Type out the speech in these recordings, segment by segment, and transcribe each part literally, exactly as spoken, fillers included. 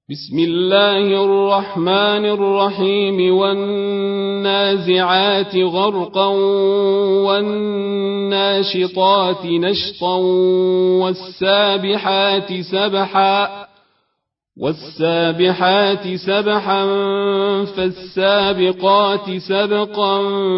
بسم الله الرحمن الرحيم والنازعات غرقا والناشطات نشطا والسابحات سبحا والسابحات سبحا فالسابقات سبقا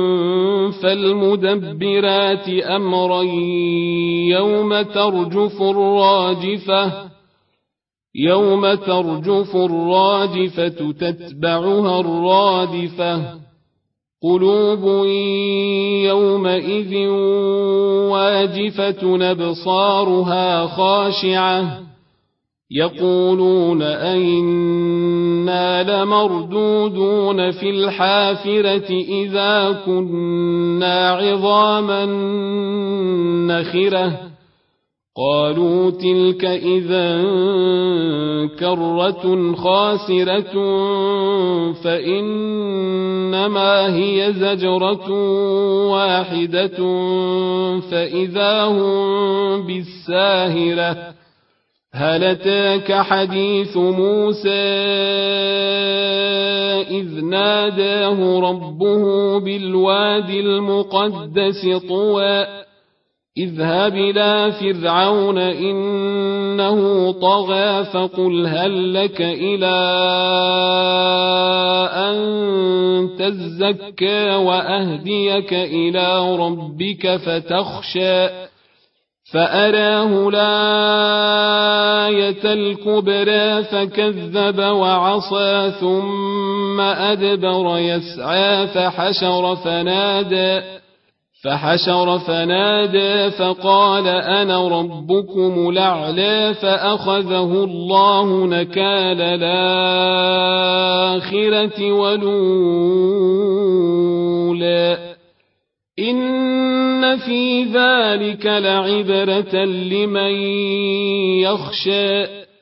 فالمدبرات أمرا يوم ترجف الراجفة يوم ترجف الراجفة تتبعها الرادفة قلوب يومئذ واجفة أبصارها خاشعة يقولون أئنا لمردودون في الحافرة إذا كنا عظاما نخرة قالوا تلك إذا كرة خاسرة فإنما هي زجرة واحدة فإذا هم بالساهرة هل أتاك حديث موسى إذ ناداه ربه بالوادي المقدس طوى اذهب إلى فرعون إنه طغى فقل هل لك إلى أن تزكى وأهديك إلى ربك فتخشى فأراه الآية الكبرى فكذب وعصى ثم أدبر يسعى فحشر فنادى فحشر فنادى فقال أنا ربكم الأعلى فأخذه الله نكال الآخرة والأولى إن في ذلك لعبرة لمن يخشى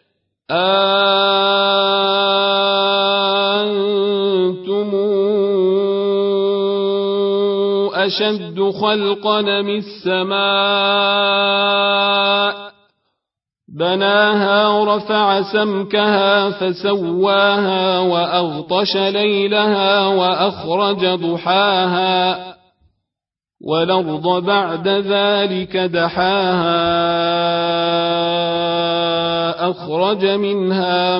أنتم أشد خلقا من السماء بناها ورفع سمكها فسواها وأغطش ليلها وأخرج ضحاها والأرض بعد ذلك دحاها أخرج منها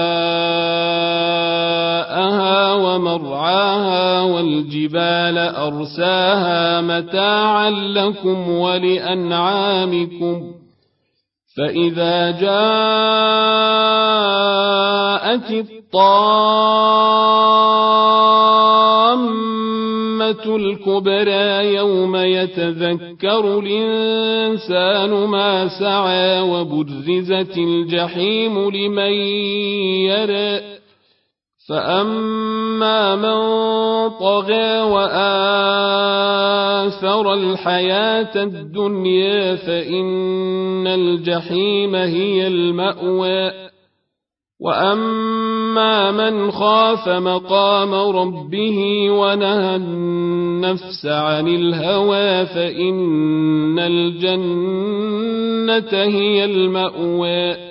ماءها ومرعاها والجبال أرساها متاعا لكم ولأنعامكم فإذا جاءت الطامة الكبرى يوم يتذكر الإنسان ما سعى وبرزت الجحيم لمن يرى فأما من طغى وآثر الحياة الدنيا فإن الجحيم هي المأوى وأما من خاف مقام ربه ونهى النفس عن الهوى فإن الجنة هي المأوى